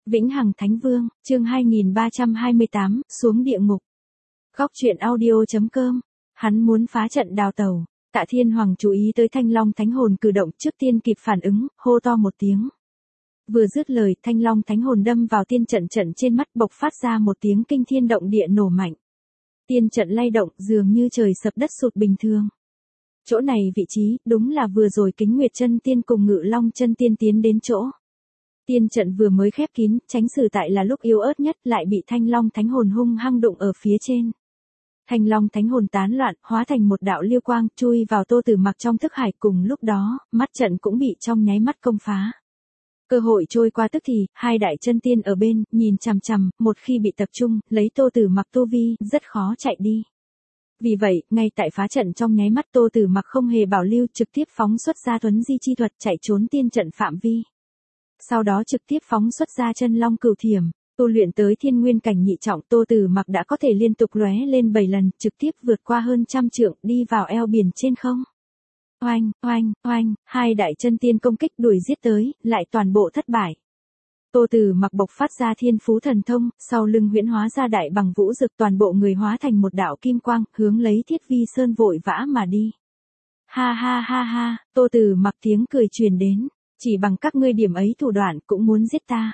Vĩnh Hằng Thánh Vương, chương 2328, xuống địa ngục. Góc truyện audio.com. Hắn muốn phá trận đào tẩu. Tạ Thiên Hoàng chú ý tới Thanh Long Thánh Hồn cử động, trước tiên kịp phản ứng, hô to một tiếng. Vừa dứt lời, Thanh Long Thánh Hồn đâm vào tiên trận trên mắt, bộc phát ra một tiếng kinh thiên động địa nổ mạnh. Tiên trận lay động, dường như trời sập đất sụt bình thường. Chỗ này vị trí, đúng là vừa rồi Kính Nguyệt Chân Tiên cùng Ngự Long Chân Tiên tiến đến chỗ. Tiên trận vừa mới khép kín, tránh sử tại là lúc yếu ớt nhất, lại bị Thanh Long Thánh Hồn hung hăng đụng ở phía trên. Thanh Long Thánh Hồn tán loạn, hóa thành một đạo liêu quang, chui vào Tô Tử Mặc trong thức hải, cùng lúc đó, mắt trận cũng bị trong nháy mắt công phá. Cơ hội trôi qua tức thì, hai đại chân tiên ở bên, nhìn chằm chằm, một khi bị tập trung, lấy Tô Tử Mặc tu vi, rất khó chạy đi. Vì vậy, ngay tại phá trận trong nháy mắt, Tô Tử Mặc không hề bảo lưu, trực tiếp phóng xuất ra Tuấn Di chi thuật, chạy trốn tiên trận phạm vi. Sau đó trực tiếp phóng xuất ra Chân Long Cửu Thiểm, tu luyện tới Thiên Nguyên cảnh nhị trọng, Tô Tử Mặc đã có thể liên tục lóe lên 7 lần, trực tiếp vượt qua hơn 100 trượng, đi vào eo biển trên không. Oanh, oanh, oanh, hai đại chân tiên công kích đuổi giết tới, lại toàn bộ thất bại. Tô Tử Mặc bộc phát ra thiên phú thần thông, sau lưng huyễn hóa ra đại bằng vũ dực, toàn bộ người hóa thành một đạo kim quang, hướng lấy Thiết Vi Sơn vội vã mà đi. Ha ha ha ha, Tô Tử Mặc tiếng cười truyền đến, chỉ bằng các ngươi điểm ấy thủ đoạn cũng muốn giết ta.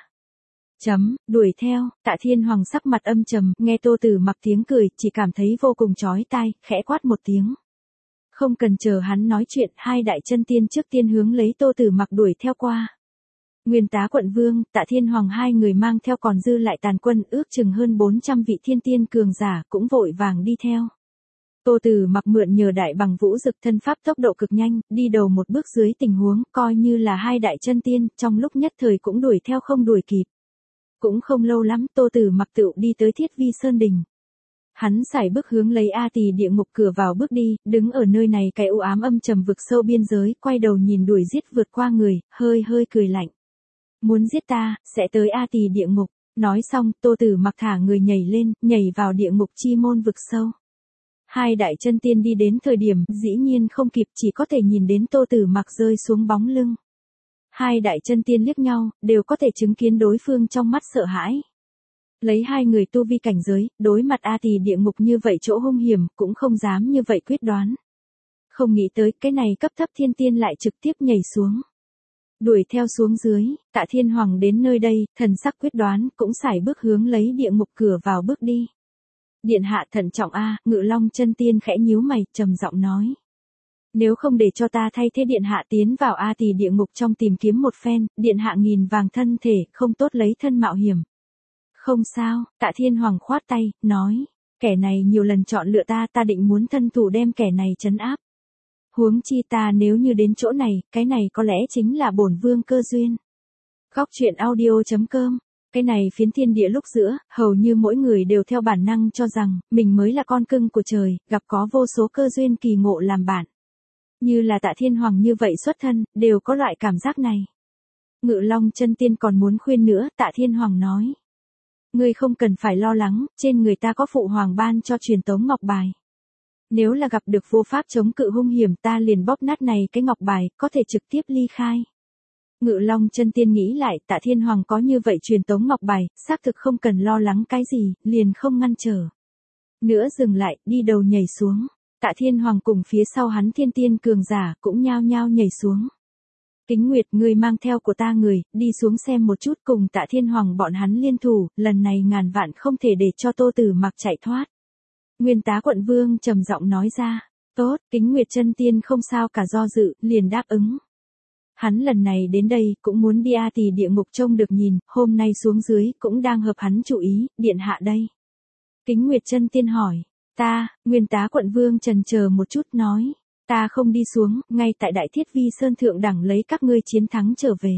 Đuổi theo, Tạ Thiên Hoàng sắc mặt âm trầm, nghe Tô Tử Mặc tiếng cười, chỉ cảm thấy vô cùng chói tai, khẽ quát một tiếng. Không cần chờ hắn nói chuyện, hai đại chân tiên trước tiên hướng lấy Tô Tử Mặc đuổi theo qua. Nguyên Tá Quận Vương, Tạ Thiên Hoàng hai người mang theo còn dư lại tàn quân, ước chừng hơn 400 vị thiên tiên cường giả, cũng vội vàng đi theo. Tô Tử Mặc mượn nhờ đại bằng vũ dực thân pháp tốc độ cực nhanh, đi đầu một bước dưới tình huống, coi như là hai đại chân tiên, trong lúc nhất thời cũng đuổi theo không đuổi kịp. Cũng không lâu lắm, Tô Tử Mặc tựu đi tới Thiết Vi Sơn đỉnh. Hắn sải bước hướng lấy A Tỳ địa ngục cửa vào bước đi, đứng ở nơi này cái u ám âm trầm vực sâu biên giới, quay đầu nhìn đuổi giết vượt qua người, hơi cười lạnh. Muốn giết ta, sẽ tới A Tỳ địa ngục. Nói xong, Tô Tử Mặc thả người nhảy lên, nhảy vào địa ngục chi môn vực sâu. Hai đại chân tiên đi đến thời điểm, dĩ nhiên không kịp, chỉ có thể nhìn đến Tô Tử Mặc rơi xuống bóng lưng. Hai đại chân tiên liếc nhau, đều có thể chứng kiến đối phương trong mắt sợ hãi. Lấy hai người tu vi cảnh giới, đối mặt A Tỳ địa ngục như vậy chỗ hung hiểm, cũng không dám như vậy quyết đoán. Không nghĩ tới, cái này cấp thấp thiên tiên lại trực tiếp nhảy xuống. Đuổi theo xuống dưới, Tạ Thiên Hoàng đến nơi đây, thần sắc quyết đoán, cũng sải bước hướng lấy địa ngục cửa vào bước đi. Điện hạ thận trọng a, Ngự Long Chân Tiên khẽ nhíu mày, trầm giọng nói. Nếu không để cho ta thay thế điện hạ tiến vào A Tỳ địa ngục trong tìm kiếm một phen, điện hạ nghìn vàng thân thể, không tốt lấy thân mạo hiểm. Không sao, Tạ Thiên Hoàng khoát tay, nói, kẻ này nhiều lần chọn lựa ta định muốn thân thủ đem kẻ này trấn áp. Huống chi ta nếu như đến chỗ này, cái này có lẽ chính là bổn vương cơ duyên. Góc truyện audio.com. Cái này phiến thiên địa lúc giữa, hầu như mỗi người đều theo bản năng cho rằng, mình mới là con cưng của trời, gặp có vô số cơ duyên kỳ ngộ làm bạn. Như là Tạ Thiên Hoàng như vậy xuất thân, đều có loại cảm giác này. Ngự Long Chân Tiên còn muốn khuyên nữa, Tạ Thiên Hoàng nói. Ngươi không cần phải lo lắng, trên người ta có phụ hoàng ban cho truyền tống ngọc bài. Nếu là gặp được vô pháp chống cự hung hiểm, ta liền bóp nát này cái ngọc bài, có thể trực tiếp ly khai. Ngự Long Chân Tiên nghĩ lại, Tạ Thiên Hoàng có như vậy truyền tống ngọc bài, xác thực không cần lo lắng cái gì, liền không ngăn trở. Nữa dừng lại, đi đầu nhảy xuống. Tạ Thiên Hoàng cùng phía sau hắn thiên tiên cường giả, cũng nhao nhao nhảy xuống. Kính Nguyệt, người mang theo của ta người, đi xuống xem một chút, cùng Tạ Thiên Hoàng bọn hắn liên thủ, lần này ngàn vạn không thể để cho Tô Tử Mặc chạy thoát. Nguyên Tá Quận Vương trầm giọng nói ra. Tốt, Kính Nguyệt chân tiên không sao cả do dự, liền đáp ứng. Hắn lần này đến đây, cũng muốn đi A Tỳ địa ngục trông được nhìn, hôm nay xuống dưới, cũng đang hợp hắn chú ý, điện hạ đây. Kính Nguyệt chân tiên hỏi. Nguyên Tá Quận Vương chần chờ một chút nói. Ta không đi xuống, ngay tại Đại Thiết Vi Sơn thượng đẳng lấy các ngươi chiến thắng trở về.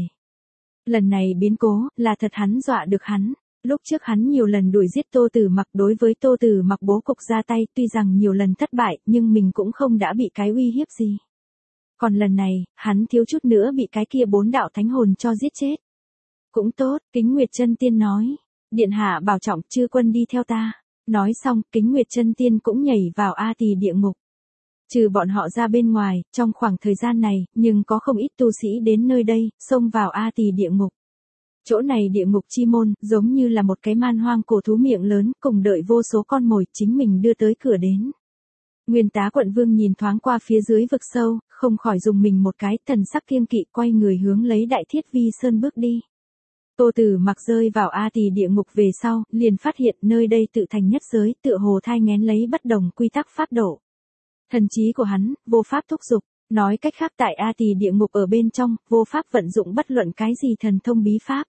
Lần này biến cố, là thật hắn dọa được hắn. Lúc trước hắn nhiều lần đuổi giết Tô Tử Mặc, đối với Tô Tử Mặc bố cục ra tay, tuy rằng nhiều lần thất bại, nhưng mình cũng không đã bị cái uy hiếp gì. Còn lần này, hắn thiếu chút nữa bị cái kia 4 đạo thánh hồn cho giết chết. Cũng tốt, Kính Nguyệt Chân Tiên nói. Điện hạ bảo trọng, chư quân đi theo ta. Nói xong, Kính Nguyệt Chân Tiên cũng nhảy vào A Tỳ địa ngục. Trừ bọn họ ra bên ngoài, trong khoảng thời gian này, nhưng có không ít tu sĩ đến nơi đây, xông vào A Tỳ địa ngục. Chỗ này địa ngục chi môn, giống như là một cái man hoang cổ thú miệng lớn, cùng đợi vô số con mồi chính mình đưa tới cửa đến. Nguyên tá quận vương nhìn thoáng qua phía dưới vực sâu, không khỏi dùng mình một cái, thần sắc kiêng kỵ quay người hướng lấy Đại Thiết Vi Sơn bước đi. Tô Tử Mặc rơi vào A Tỳ địa ngục về sau, liền phát hiện nơi đây tự thành nhất giới, tựa hồ thai nghén lấy bất đồng quy tắc pháp độ. Thần trí của hắn, vô pháp thúc dục, nói cách khác tại A Tỳ địa ngục ở bên trong, vô pháp vận dụng bất luận cái gì thần thông bí pháp.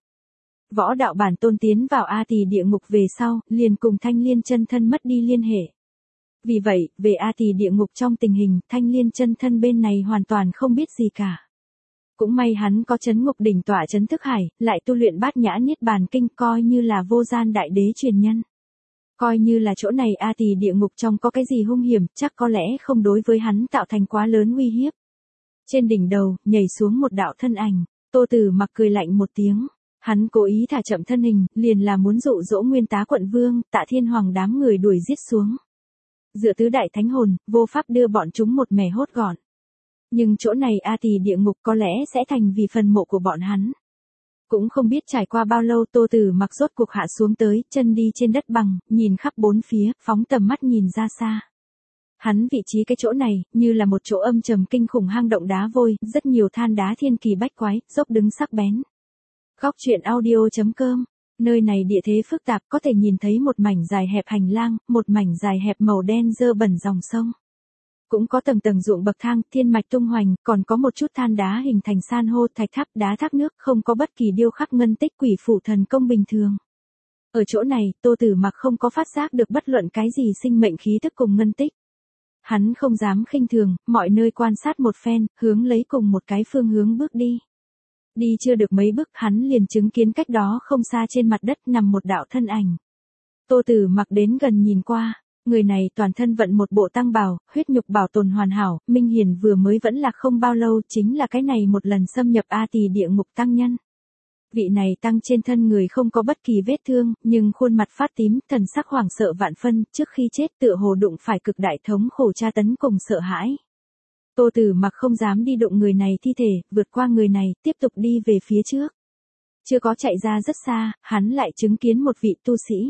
Võ đạo bản tôn tiến vào A Tỳ địa ngục về sau, liền cùng Thanh Liên chân thân mất đi liên hệ. Vì vậy, về A Tỳ địa ngục trong tình hình, Thanh Liên chân thân bên này hoàn toàn không biết gì cả. Cũng may hắn có chấn ngục đỉnh tỏa chấn thức hải, lại tu luyện bát nhã niết bàn kinh coi như là vô gian đại đế truyền nhân. Coi như là chỗ này A Tỳ địa ngục trong có cái gì hung hiểm, chắc có lẽ không đối với hắn tạo thành quá lớn uy hiếp. Trên đỉnh đầu, nhảy xuống một đạo thân ảnh, Tô Tử Mặc cười lạnh một tiếng. Hắn cố ý thả chậm thân hình, liền là muốn dụ dỗ Nguyên tá quận vương, Tạ Thiên Hoàng đám người đuổi giết xuống. Dựa tứ đại thánh hồn, vô pháp đưa bọn chúng một mẻ hốt gọn. Nhưng chỗ này A Tỳ địa ngục có lẽ sẽ thành vì phần mộ của bọn hắn. Cũng không biết trải qua bao lâu Tô Tử Mặc rốt cuộc hạ xuống tới, chân đi trên đất bằng, nhìn khắp bốn phía, phóng tầm mắt nhìn ra xa. Hắn vị trí cái chỗ này, như là một chỗ âm trầm kinh khủng hang động đá vôi, rất nhiều than đá thiên kỳ bách quái, dốc đứng sắc bén. Góc truyện audio.com, nơi này địa thế phức tạp, có thể nhìn thấy một mảnh dài hẹp hành lang, một mảnh dài hẹp màu đen dơ bẩn dòng sông. Cũng có tầng tầng ruộng bậc thang, thiên mạch tung hoành, còn có một chút than đá hình thành san hô, thạch tháp, đá thác nước, không có bất kỳ điêu khắc ngân tích quỷ phủ thần công bình thường. Ở chỗ này, Tô Tử Mặc không có phát giác được bất luận cái gì sinh mệnh khí thức cùng ngân tích. Hắn không dám khinh thường, mọi nơi quan sát một phen, hướng lấy cùng một cái phương hướng bước đi. Đi chưa được mấy bước, hắn liền chứng kiến cách đó không xa trên mặt đất nằm một đạo thân ảnh. Tô Tử Mặc đến gần nhìn qua, người này toàn thân vận một bộ tăng bào, huyết nhục bảo tồn hoàn hảo, minh hiển vừa mới vẫn lạc không bao lâu, chính là cái này một lần xâm nhập A Tỳ địa ngục tăng nhân. Vị này tăng trên thân người không có bất kỳ vết thương, nhưng khuôn mặt phát tím, thần sắc hoảng sợ vạn phân, trước khi chết tựa hồ đụng phải cực đại thống khổ tra tấn cùng sợ hãi. Tô Tử Mặc không dám đi đụng người này thi thể, vượt qua người này, tiếp tục đi về phía trước. Chưa có chạy ra rất xa, hắn lại chứng kiến một vị tu sĩ.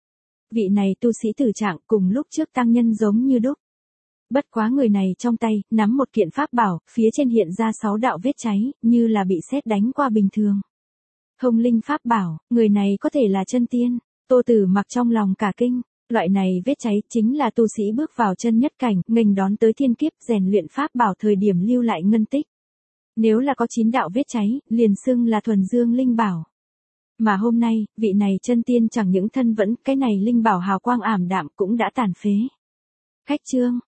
Vị này tu sĩ tử trạng cùng lúc trước tăng nhân giống như đúc. Bất quá người này trong tay, nắm một kiện pháp bảo, phía trên hiện ra 6 đạo vết cháy, như là bị sét đánh qua bình thường. Thông linh pháp bảo, người này có thể là chân tiên. Tô Tử Mặc trong lòng cả kinh. Loại này vết cháy chính là tu sĩ bước vào chân nhất cảnh, nghênh đón tới thiên kiếp, rèn luyện pháp bảo thời điểm lưu lại ngân tích. Nếu là có 9 đạo vết cháy, liền xưng là thuần dương linh bảo. Mà hôm nay, vị này chân tiên chẳng những thân vẫn, cái này linh bảo hào quang ảm đạm cũng đã tàn phế. Khách chương,